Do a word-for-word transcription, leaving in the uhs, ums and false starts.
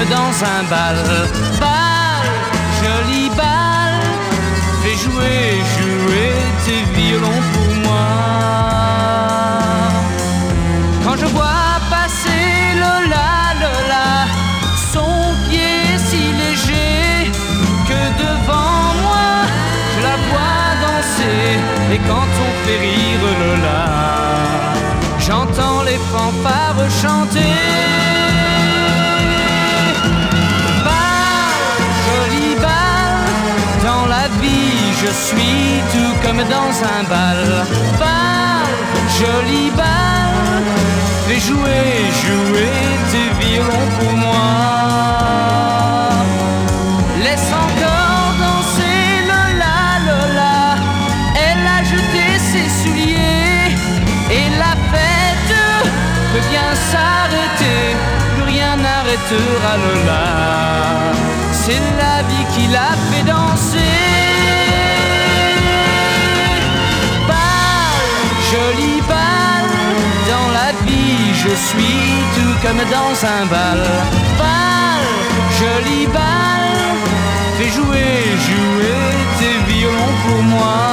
comme dans un bal. Balle, jolie balle, fais jouer, jouer tes violons pour moi. Quand je vois passer Lola, Lola, son pied si léger que devant moi je la vois danser. Et quand on fait rire Lola, j'entends les fanfares chanter. Balle, jolie balle, dans la vie je suis tout comme dans un bal. Balle, jolie balle, fais jouer, jouer tes violons pour moi. Laisse encore danser Lola, Lola, elle a jeté ses souliers et la fête peut bien s'arrêter, plus rien n'arrêtera Lola. C'est la vie qui l'a fait danser. Balle, jolie balle, dans la vie je suis tout comme dans un bal. Balle, jolie balle, fais jouer, jouer tes violons pour moi.